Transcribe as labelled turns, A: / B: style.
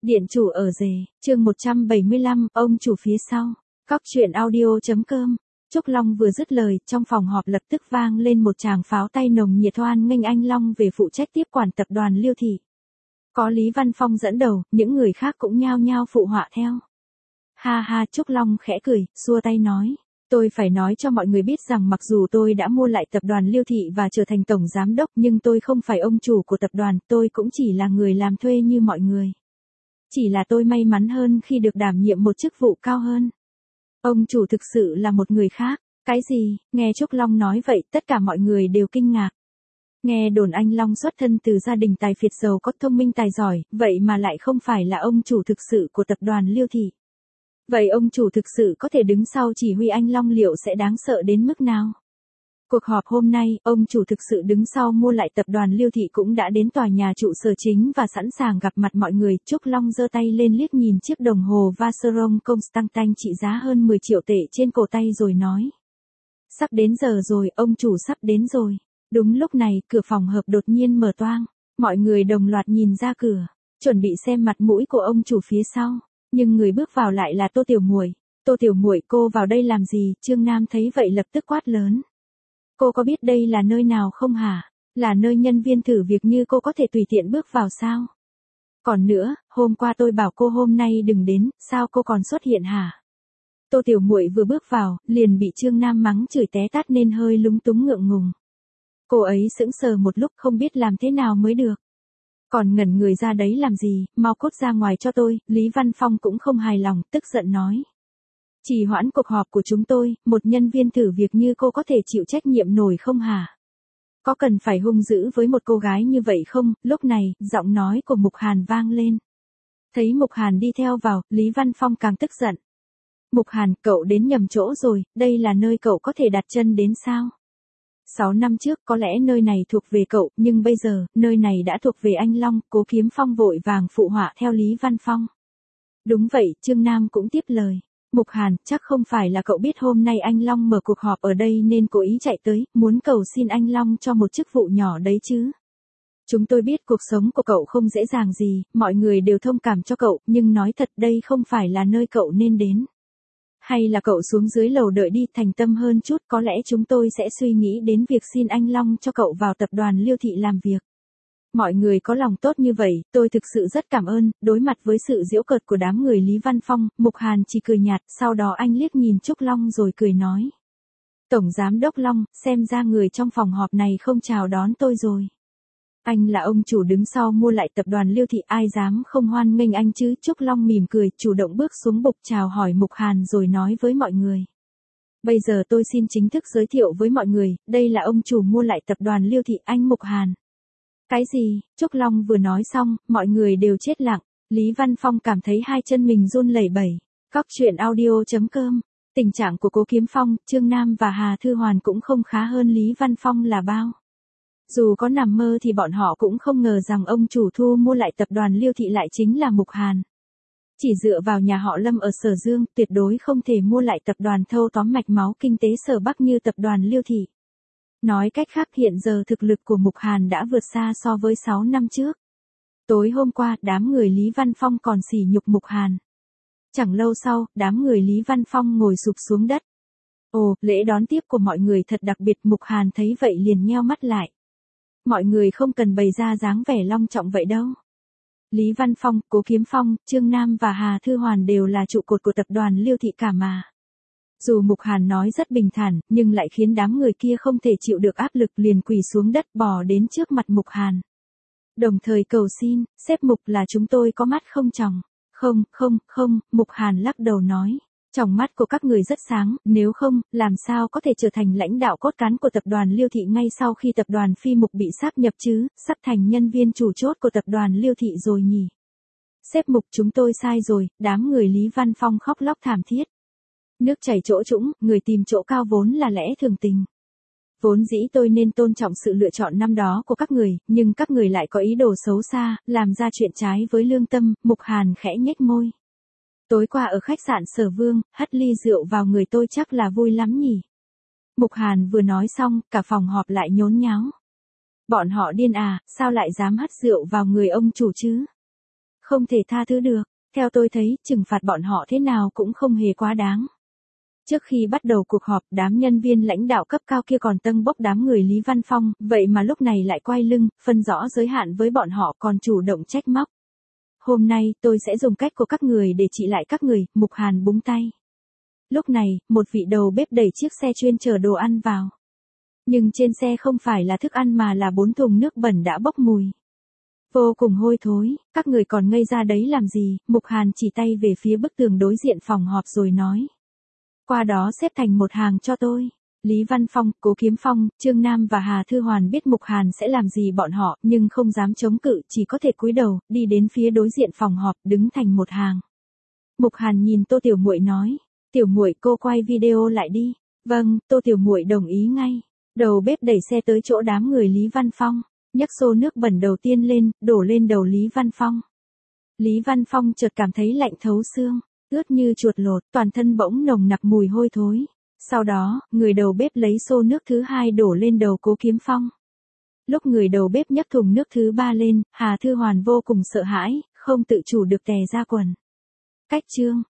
A: Điện chủ ở rể, chương 175, ông chủ phía sau. Cóc truyện audio.com. Trúc Long vừa dứt lời, trong phòng họp lập tức vang lên một tràng pháo tay nồng nhiệt hoan nghênh anh Long về phụ trách tiếp quản tập đoàn Liêu Thị. Có Lý Văn Phong dẫn đầu, những người khác cũng nhao nhao phụ họa theo. Ha ha, Trúc Long khẽ cười, xua tay nói. Tôi phải nói cho mọi người biết rằng mặc dù tôi đã mua lại tập đoàn Liêu Thị và trở thành tổng giám đốc nhưng tôi không phải ông chủ của tập đoàn, tôi cũng chỉ là người làm thuê như mọi người. Chỉ là tôi may mắn hơn khi được đảm nhiệm một chức vụ cao hơn. Ông chủ thực sự là một người khác. Cái gì? Nghe Trúc Long nói vậy tất cả mọi người đều kinh ngạc. Nghe đồn anh Long xuất thân từ gia đình tài phiệt giàu có thông minh tài giỏi, vậy mà lại không phải là ông chủ thực sự của tập đoàn Liêu Thị. Vậy ông chủ thực sự có thể đứng sau chỉ huy anh Long liệu sẽ đáng sợ đến mức nào? Cuộc họp hôm nay, ông chủ thực sự đứng sau mua lại tập đoàn Liêu Thị cũng đã đến tòa nhà trụ sở chính và sẵn sàng gặp mặt mọi người. Trúc Long giơ tay lên liếc nhìn chiếc đồng hồ Vacheron Constantin trị giá hơn 10 triệu tệ trên cổ tay rồi nói. Sắp đến giờ rồi, ông chủ sắp đến rồi. Đúng lúc này, cửa phòng họp đột nhiên mở toang. Mọi người đồng loạt nhìn ra cửa, chuẩn bị xem mặt mũi của ông chủ phía sau. Nhưng người bước vào lại là Tô Tiểu Muội. Tô Tiểu Muội, cô vào đây làm gì? Trương Nam thấy vậy lập tức quát lớn. Cô có biết đây là nơi nào không hả? Là nơi nhân viên thử việc như cô có thể tùy tiện bước vào sao? Còn nữa, hôm qua tôi bảo cô hôm nay đừng đến, sao cô còn xuất hiện hả? Tô Tiểu Muội vừa bước vào, liền bị Trương Nam mắng chửi té tát nên hơi lúng túng ngượng ngùng. Cô ấy sững sờ một lúc không biết làm thế nào mới được. Còn ngẩn người ra đấy làm gì, mau cút ra ngoài cho tôi. Lý Văn Phong cũng không hài lòng, tức giận nói. Trì hoãn cuộc họp của chúng tôi, một nhân viên thử việc như cô có thể chịu trách nhiệm nổi không hả? Có cần phải hung dữ với một cô gái như vậy không? Lúc này, giọng nói của Mục Hàn vang lên. Thấy Mục Hàn đi theo vào, Lý Văn Phong càng tức giận. Mục Hàn, cậu đến nhầm chỗ rồi, đây là nơi cậu có thể đặt chân đến sao? 6 năm trước có lẽ nơi này thuộc về cậu, nhưng bây giờ, nơi này đã thuộc về anh Long. Cố Kiếm Phong vội vàng phụ họa theo Lý Văn Phong. Đúng vậy, Trương Nam cũng tiếp lời. Mục Hàn, chắc không phải là cậu biết hôm nay anh Long mở cuộc họp ở đây nên cố ý chạy tới, muốn cầu xin anh Long cho một chức vụ nhỏ đấy chứ. Chúng tôi biết cuộc sống của cậu không dễ dàng gì, mọi người đều thông cảm cho cậu, nhưng nói thật đây không phải là nơi cậu nên đến. Hay là cậu xuống dưới lầu đợi đi, thành tâm hơn chút, có lẽ chúng tôi sẽ suy nghĩ đến việc xin anh Long cho cậu vào tập đoàn Liêu Thị làm việc. Mọi người có lòng tốt như vậy, tôi thực sự rất cảm ơn. Đối mặt với sự giễu cợt của đám người Lý Văn Phong, Mục Hàn chỉ cười nhạt, sau đó anh liếc nhìn Trúc Long rồi cười nói. Tổng Giám đốc Long, xem ra người trong phòng họp này không chào đón tôi rồi. Anh là ông chủ đứng sau mua lại tập đoàn Liêu Thị, ai dám không hoan nghênh anh chứ? Trúc Long mỉm cười, chủ động bước xuống bục chào hỏi Mục Hàn rồi nói với mọi người. Bây giờ tôi xin chính thức giới thiệu với mọi người, đây là ông chủ mua lại tập đoàn Liêu Thị, anh Mục Hàn. Cái gì? Trúc Long vừa nói xong, mọi người đều chết lặng. Lý Văn Phong cảm thấy hai chân mình run lẩy bẩy. Cóc truyện audio.com. Tình trạng của Cố Kiếm Phong, Trương Nam và Hà Thư Hoàn cũng không khá hơn Lý Văn Phong là bao. Dù có nằm mơ thì bọn họ cũng không ngờ rằng ông chủ thu mua lại tập đoàn Liêu Thị lại chính là Mục Hàn. Chỉ dựa vào nhà họ Lâm ở Sở Dương, tuyệt đối không thể mua lại tập đoàn thâu tóm mạch máu kinh tế Sở Bắc như tập đoàn Liêu Thị. Nói cách khác hiện giờ thực lực của Mục Hàn đã vượt xa so với 6 năm trước. Tối hôm qua, đám người Lý Văn Phong còn sỉ nhục Mục Hàn. Chẳng lâu sau, đám người Lý Văn Phong ngồi sụp xuống đất. Ồ, lễ đón tiếp của mọi người thật đặc biệt. Mục Hàn thấy vậy liền nheo mắt lại. Mọi người không cần bày ra dáng vẻ long trọng vậy đâu. Lý Văn Phong, Cố Kiếm Phong, Trương Nam và Hà Thư Hoàn đều là trụ cột của tập đoàn Liêu Thị cả mà. Dù Mục Hàn nói rất bình thản, nhưng lại khiến đám người kia không thể chịu được áp lực liền quỳ xuống đất bò đến trước mặt Mục Hàn. Đồng thời cầu xin, sếp Mục là chúng tôi có mắt không tròng. Không, Mục Hàn lắc đầu nói. Tròng mắt của các người rất sáng, nếu không, làm sao có thể trở thành lãnh đạo cốt cán của tập đoàn Liêu Thị ngay sau khi tập đoàn Phi Mục bị sáp nhập chứ, sắp thành nhân viên chủ chốt của tập đoàn Liêu Thị rồi nhỉ. Sếp Mục, chúng tôi sai rồi, đám người Lý Văn Phong khóc lóc thảm thiết. Nước chảy chỗ trũng, người tìm chỗ cao vốn là lẽ thường tình. Vốn dĩ tôi nên tôn trọng sự lựa chọn năm đó của các người, nhưng các người lại có ý đồ xấu xa, làm ra chuyện trái với lương tâm. Mục Hàn khẽ nhếch môi. Tối qua ở khách sạn Sở Vương, hất ly rượu vào người tôi chắc là vui lắm nhỉ. Mục Hàn vừa nói xong, cả phòng họp lại nhốn nháo. Bọn họ điên à, sao lại dám hất rượu vào người ông chủ chứ? Không thể tha thứ được. Theo tôi thấy, trừng phạt bọn họ thế nào cũng không hề quá đáng. Trước khi bắt đầu cuộc họp, đám nhân viên lãnh đạo cấp cao kia còn tâng bốc đám người Lý Văn Phong, vậy mà lúc này lại quay lưng, phân rõ giới hạn với bọn họ còn chủ động trách móc. Hôm nay, tôi sẽ dùng cách của các người để trị lại các người, Mục Hàn búng tay. Lúc này, một vị đầu bếp đẩy chiếc xe chuyên chở đồ ăn vào. Nhưng trên xe không phải là thức ăn mà là 4 thùng nước bẩn đã bốc mùi. Vô cùng hôi thối, các người còn ngây ra đấy làm gì, Mục Hàn chỉ tay về phía bức tường đối diện phòng họp rồi nói. Qua đó xếp thành một hàng cho tôi. Lý Văn Phong, Cố Kiếm Phong, Trương Nam và Hà Thư Hoàn biết Mục Hàn sẽ làm gì bọn họ, nhưng không dám chống cự, chỉ có thể cúi đầu, đi đến phía đối diện phòng họp, đứng thành một hàng. Mục Hàn nhìn Tô Tiểu Muội nói, Tiểu Muội cô quay video lại đi. Vâng, Tô Tiểu Muội đồng ý ngay. Đầu bếp đẩy xe tới chỗ đám người Lý Văn Phong, nhấc xô nước bẩn đầu tiên lên, đổ lên đầu Lý Văn Phong. Lý Văn Phong chợt cảm thấy lạnh thấu xương, ướt như chuột lột, toàn thân bỗng nồng nặc mùi hôi thối. Sau đó, người đầu bếp lấy xô nước thứ 2 đổ lên đầu Cố Kiếm Phong. Lúc người đầu bếp nhấc thùng nước thứ 3 lên, Hà Thư Hoàn vô cùng sợ hãi, không tự chủ được tè ra quần. Cách chương